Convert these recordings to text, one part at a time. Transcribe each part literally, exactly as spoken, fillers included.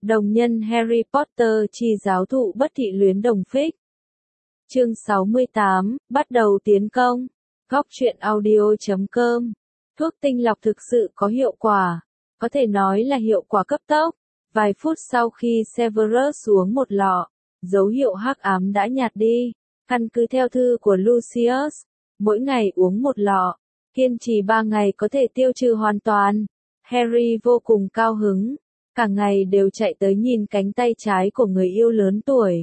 Đồng nhân Harry Potter chi giáo thụ bất thị luyến đồng phích. Chương sáu mươi tám, bắt đầu tiến công. Góc truyện audio chấm com. Thuốc tinh lọc thực sự có hiệu quả. Có thể nói là hiệu quả cấp tốc. Vài phút sau khi Severus uống một lọ, dấu hiệu hắc ám đã nhạt đi. Căn cứ theo thư của Lucius, mỗi ngày uống một lọ, kiên trì ba ngày có thể tiêu trừ hoàn toàn. Harry vô cùng cao hứng, cả ngày đều chạy tới nhìn cánh tay trái của người yêu lớn tuổi.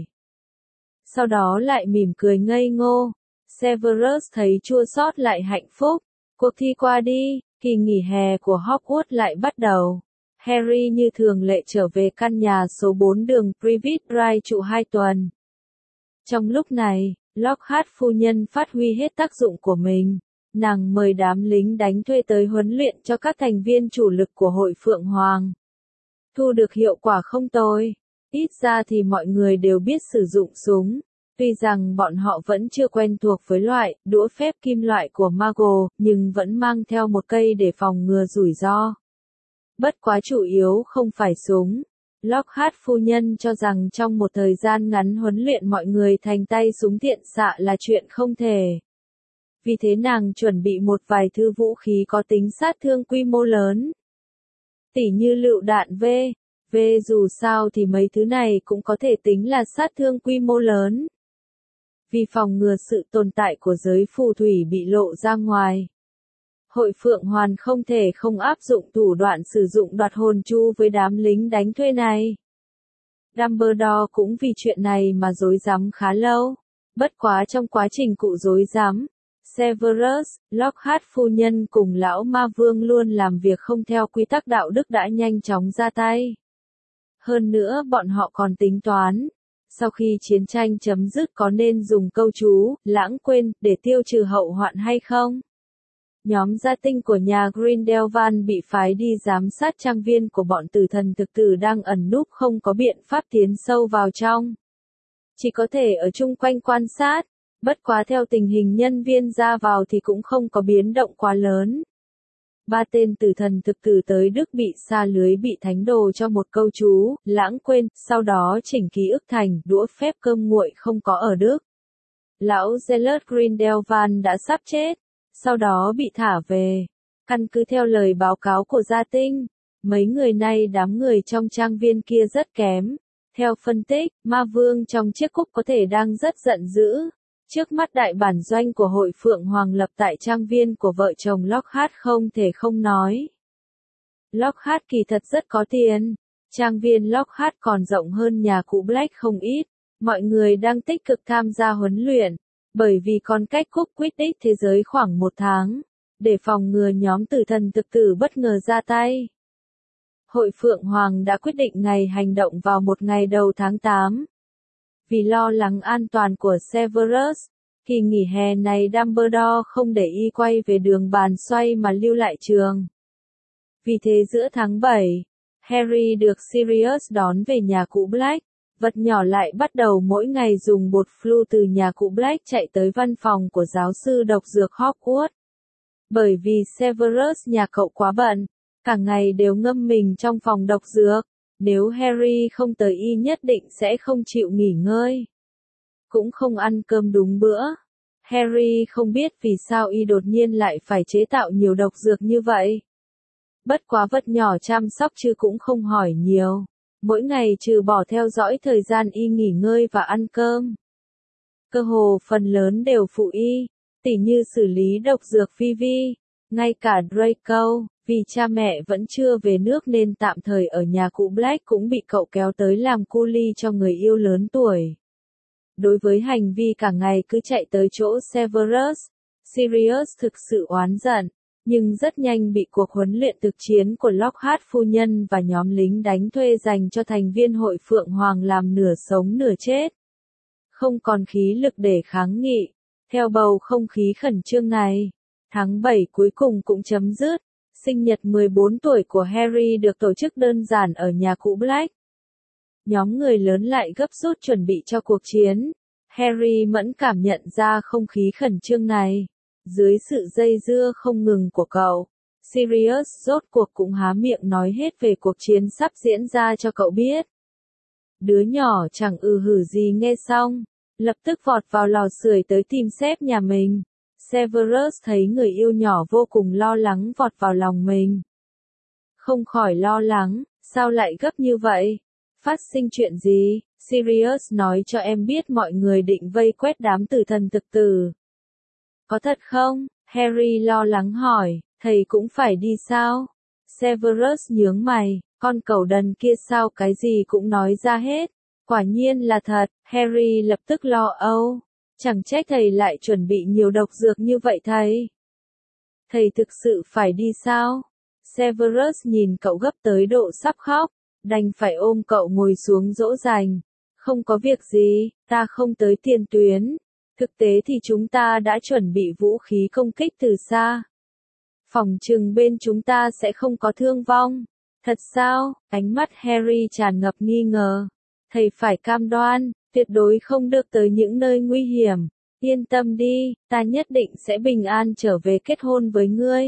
Sau đó lại mỉm cười ngây ngô. Severus thấy chua xót lại hạnh phúc. Cuộc thi qua đi, kỳ nghỉ hè của Hogwarts lại bắt đầu. Harry như thường lệ trở về căn nhà số bốn đường Privet Drive trụ hai tuần. Trong lúc này, Lockhart phu nhân phát huy hết tác dụng của mình. Nàng mời đám lính đánh thuê tới huấn luyện cho các thành viên chủ lực của hội Phượng Hoàng. Thu được hiệu quả không tồi. Ít ra thì mọi người đều biết sử dụng súng. Tuy rằng bọn họ vẫn chưa quen thuộc với loại đũa phép kim loại của Mago, nhưng vẫn mang theo một cây để phòng ngừa rủi ro. Bất quá chủ yếu không phải súng. Lockhart phu nhân cho rằng trong một thời gian ngắn huấn luyện mọi người thành tay súng tiện xạ là chuyện không thể. Vì thế nàng chuẩn bị một vài thứ vũ khí có tính sát thương quy mô lớn. Tỉ như lựu đạn V. V dù sao thì mấy thứ này cũng có thể tính là sát thương quy mô lớn. Vì phòng ngừa sự tồn tại của giới phù thủy bị lộ ra ngoài, Hội Phượng Hoàng không thể không áp dụng thủ đoạn sử dụng đoạt hồn chu với đám lính đánh thuê này. Dumbledore cũng vì chuyện này mà rối rắm khá lâu. Bất quá trong quá trình cụ rối rắm, Severus, Lockhart phu nhân cùng lão ma vương luôn làm việc không theo quy tắc đạo đức đã nhanh chóng ra tay. Hơn nữa bọn họ còn tính toán, sau khi chiến tranh chấm dứt có nên dùng câu chú, lãng quên, để tiêu trừ hậu hoạn hay không? Nhóm gia tinh của nhà Grindelwald bị phái đi giám sát trang viên của bọn tử thần thực tử đang ẩn núp không có biện pháp tiến sâu vào trong. Chỉ có thể ở chung quanh quan sát, bất quá theo tình hình nhân viên ra vào thì cũng không có biến động quá lớn. Ba tên tử thần thực tử tới Đức bị sa lưới bị thánh đồ cho một câu chú, lãng quên, sau đó chỉnh ký ức thành đũa phép cơm nguội không có ở Đức. Lão Gellert Grindelwald đã sắp chết, sau đó bị thả về. Căn cứ theo lời báo cáo của gia tinh, mấy người này đám người trong trang viên kia rất kém. Theo phân tích, ma vương trong chiếc cúc có thể đang rất giận dữ. Trước mắt đại bản doanh của hội Phượng Hoàng lập tại trang viên của vợ chồng Lockhart không thể không nói. Lockhart kỳ thật rất có tiền. Trang viên Lockhart còn rộng hơn nhà cụ Black không ít. Mọi người đang tích cực tham gia huấn luyện. Bởi vì còn cách cúp Quidditch thế giới khoảng một tháng. Để phòng ngừa nhóm tử thần thực tử bất ngờ ra tay. Hội Phượng Hoàng đã quyết định ngày hành động vào một ngày đầu tháng tám. Vì lo lắng an toàn của Severus, kỳ nghỉ hè này Dumbledore không để y quay về đường bàn xoay mà lưu lại trường. Vì thế giữa tháng bảy, Harry được Sirius đón về nhà cụ Black. Vật nhỏ lại bắt đầu mỗi ngày dùng bột flu từ nhà cụ Black chạy tới văn phòng của giáo sư độc dược Hogwarts. Bởi vì Severus nhà cậu quá bận, cả ngày đều ngâm mình trong phòng độc dược. Nếu Harry không tới y nhất định sẽ không chịu nghỉ ngơi. Cũng không ăn cơm đúng bữa. Harry không biết vì sao y đột nhiên lại phải chế tạo nhiều độc dược như vậy. Bất quá vật nhỏ chăm sóc chứ cũng không hỏi nhiều. Mỗi ngày trừ bỏ theo dõi thời gian y nghỉ ngơi và ăn cơm. Cơ hồ phần lớn đều phụ y, tỉ như xử lý độc dược Vivi, ngay cả Draco. Vì cha mẹ vẫn chưa về nước nên tạm thời ở nhà cụ Black cũng bị cậu kéo tới làm cu li cho người yêu lớn tuổi. Đối với hành vi cả ngày cứ chạy tới chỗ Severus, Sirius thực sự oán giận, nhưng rất nhanh bị cuộc huấn luyện thực chiến của Lockhart phu nhân và nhóm lính đánh thuê dành cho thành viên hội Phượng Hoàng làm nửa sống nửa chết. Không còn khí lực để kháng nghị. Theo bầu không khí khẩn trương này, tháng bảy cuối cùng cũng chấm dứt. Sinh nhật mười bốn tuổi của Harry được tổ chức đơn giản ở nhà cụ Black. Nhóm người lớn lại gấp rút chuẩn bị cho cuộc chiến. Harry mẫn cảm nhận ra không khí khẩn trương này. Dưới sự dây dưa không ngừng của cậu, Sirius rốt cuộc cũng há miệng nói hết về cuộc chiến sắp diễn ra cho cậu biết. Đứa nhỏ chẳng ừ hử gì nghe xong, lập tức vọt vào lò sưởi tới tìm sếp nhà mình. Severus thấy người yêu nhỏ vô cùng lo lắng vọt vào lòng mình. Không khỏi lo lắng, sao lại gấp như vậy? Phát sinh chuyện gì? Sirius nói cho em biết mọi người định vây quét đám tử thần thực tử. Có thật không? Harry lo lắng hỏi, thầy cũng phải đi sao? Severus nhướng mày, con cẩu đần kia sao cái gì cũng nói ra hết. Quả nhiên là thật, Harry lập tức lo âu. Chẳng trách thầy lại chuẩn bị nhiều độc dược như vậy thầy. Thầy thực sự phải đi sao? Severus nhìn cậu gấp tới độ sắp khóc, đành phải ôm cậu ngồi xuống dỗ dành. Không có việc gì, ta không tới tiền tuyến. Thực tế thì chúng ta đã chuẩn bị vũ khí công kích từ xa. Phỏng chừng bên chúng ta sẽ không có thương vong. Thật sao? Ánh mắt Harry tràn ngập nghi ngờ. Thầy phải cam đoan, tuyệt đối không được tới những nơi nguy hiểm. Yên tâm đi, ta nhất định sẽ bình an trở về kết hôn với ngươi.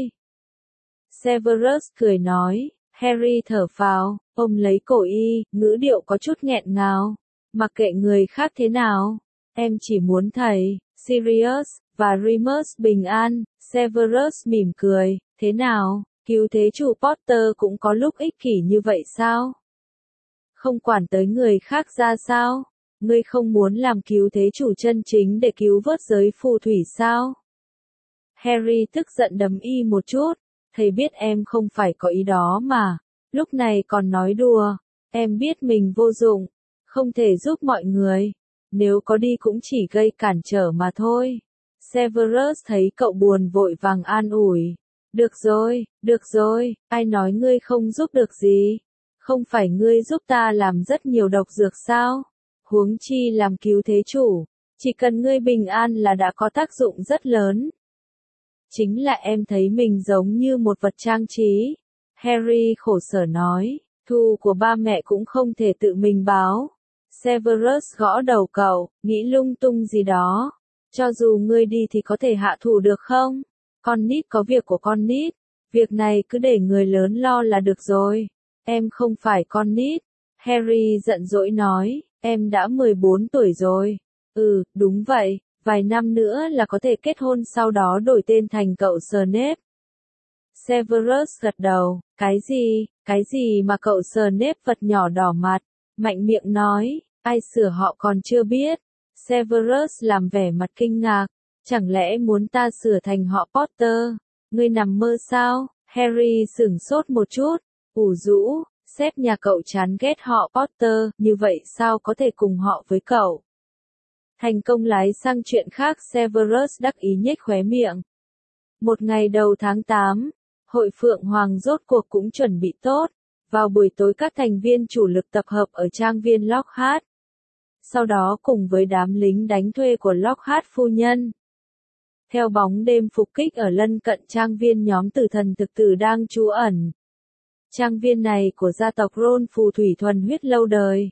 Severus cười nói. Harry thở phào, ôm lấy cổ y, ngữ điệu có chút nghẹn ngào. Mặc kệ người khác thế nào, em chỉ muốn thầy, Sirius, và Remus bình an. Severus mỉm cười, thế nào, cứu thế chủ Potter cũng có lúc ích kỷ như vậy sao? Không quản tới người khác ra sao? Ngươi không muốn làm cứu thế chủ chân chính để cứu vớt giới phù thủy sao? Harry tức giận đấm y một chút, thầy biết em không phải có ý đó mà, lúc này còn nói đùa, em biết mình vô dụng, không thể giúp mọi người, nếu có đi cũng chỉ gây cản trở mà thôi. Severus thấy cậu buồn vội vàng an ủi, được rồi, được rồi, ai nói ngươi không giúp được gì, không phải ngươi giúp ta làm rất nhiều độc dược sao, huống chi làm cứu thế chủ, chỉ cần ngươi bình an là đã có tác dụng rất lớn. Chính là em thấy mình giống như một vật trang trí. Harry khổ sở nói, thù của ba mẹ cũng không thể tự mình báo. Severus gõ đầu cậu, nghĩ lung tung gì đó. Cho dù ngươi đi thì có thể hạ thủ được không? Con nít có việc của con nít. Việc này cứ để người lớn lo là được rồi. Em không phải con nít. Harry giận dỗi nói, em đã mười bốn tuổi rồi. Ừ, đúng vậy. Vài năm nữa là có thể kết hôn sau đó đổi tên thành cậu Snape. Severus gật đầu, cái gì, cái gì mà cậu Snape vật nhỏ đỏ mặt, mạnh miệng nói, ai sửa họ còn chưa biết. Severus làm vẻ mặt kinh ngạc, chẳng lẽ muốn ta sửa thành họ Potter, ngươi nằm mơ sao? Harry sửng sốt một chút, ủ rũ, sếp nhà cậu chán ghét họ Potter, như vậy sao có thể cùng họ với cậu? Thành công lái sang chuyện khác, Severus đắc ý nhếch khóe miệng. Một ngày đầu tháng tám, hội Phượng Hoàng rốt cuộc cũng chuẩn bị tốt. Vào buổi tối các thành viên chủ lực tập hợp ở trang viên Lockhart. Sau đó cùng với đám lính đánh thuê của Lockhart phu nhân. Theo bóng đêm phục kích ở lân cận trang viên, nhóm tử thần thực tử đang trú ẩn. Trang viên này của gia tộc Ron phù thủy thuần huyết lâu đời.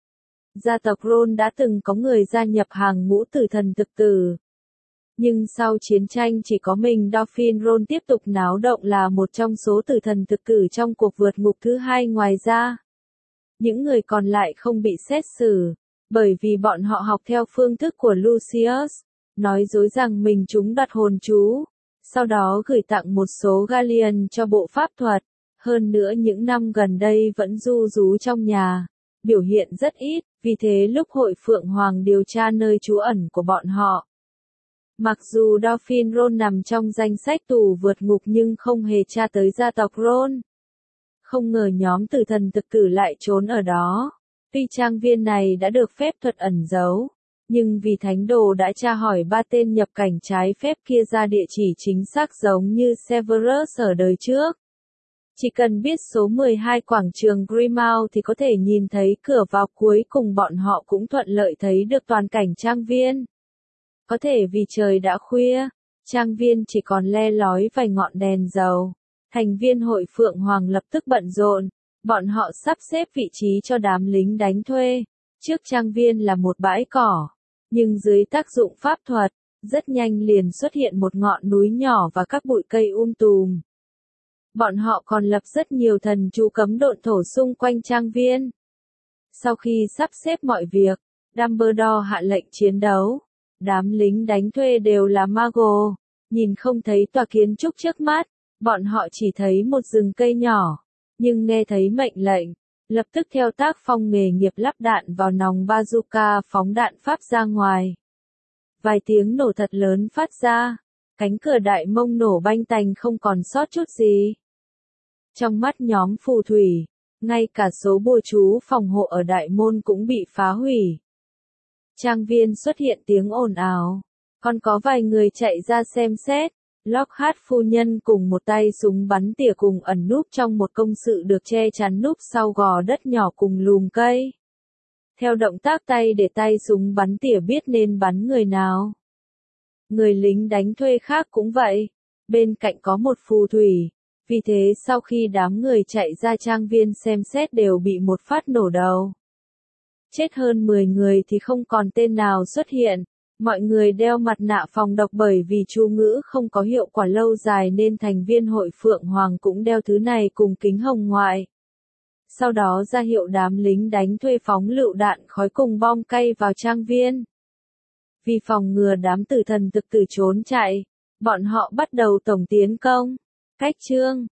Gia tộc Ron đã từng có người gia nhập hàng ngũ tử thần thực tử. Nhưng sau chiến tranh chỉ có mình Dauphin Ron tiếp tục náo động là một trong số tử thần thực tử trong cuộc vượt ngục thứ hai. Ngoài ra, những người còn lại không bị xét xử, bởi vì bọn họ học theo phương thức của Lucius, nói dối rằng mình trúng đoạt hồn chú, sau đó gửi tặng một số galleon cho bộ pháp thuật. Hơn nữa những năm gần đây vẫn ru rú trong nhà, biểu hiện rất ít, vì thế lúc hội Phượng Hoàng điều tra nơi trú ẩn của bọn họ. Mặc dù Dauphin Ron nằm trong danh sách tù vượt ngục nhưng không hề tra tới gia tộc Ron. Không ngờ nhóm tử thần thực tử lại trốn ở đó. Tuy trang viên này đã được phép thuật ẩn giấu, nhưng vì thánh đồ đã tra hỏi ba tên nhập cảnh trái phép kia ra địa chỉ chính xác giống như Severus ở đời trước. Chỉ cần biết số mười hai quảng trường Grimmauld thì có thể nhìn thấy cửa vào, cuối cùng bọn họ cũng thuận lợi thấy được toàn cảnh trang viên. Có thể vì trời đã khuya, trang viên chỉ còn le lói vài ngọn đèn dầu. Thành viên hội Phượng Hoàng lập tức bận rộn, bọn họ sắp xếp vị trí cho đám lính đánh thuê. Trước trang viên là một bãi cỏ, nhưng dưới tác dụng pháp thuật, rất nhanh liền xuất hiện một ngọn núi nhỏ và các bụi cây um tùm. Bọn họ còn lập rất nhiều thần chú cấm độn thổ xung quanh trang viên. Sau khi sắp xếp mọi việc, Dumbledore hạ lệnh chiến đấu. Đám lính đánh thuê đều là Muggle, nhìn không thấy tòa kiến trúc trước mắt, bọn họ chỉ thấy một rừng cây nhỏ, nhưng nghe thấy mệnh lệnh, lập tức theo tác phong nghề nghiệp lắp đạn vào nòng bazooka phóng đạn pháp ra ngoài. Vài tiếng nổ thật lớn phát ra, cánh cửa đại mông nổ banh tành không còn sót chút gì. Trong mắt nhóm phù thủy, ngay cả số bùa chú phòng hộ ở đại môn cũng bị phá hủy. Trang viên xuất hiện tiếng ồn ào, còn có vài người chạy ra xem xét. Lockhart phu nhân cùng một tay súng bắn tỉa cùng ẩn núp trong một công sự được che chắn núp sau gò đất nhỏ cùng lùm cây. Theo động tác tay để tay súng bắn tỉa biết nên bắn người nào. Người lính đánh thuê khác cũng vậy, bên cạnh có một phù thủy, vì thế sau khi đám người chạy ra trang viên xem xét đều bị một phát nổ đầu. Chết hơn mười người thì không còn tên nào xuất hiện. Mọi người đeo mặt nạ phòng độc bởi vì chú ngữ không có hiệu quả lâu dài nên thành viên hội Phượng Hoàng cũng đeo thứ này cùng kính hồng ngoại. Sau đó ra hiệu đám lính đánh thuê phóng lựu đạn khói cùng bom cay vào trang viên. Vì phòng ngừa đám tử thần thực tử trốn chạy, bọn họ bắt đầu tổng tiến công. Cách chương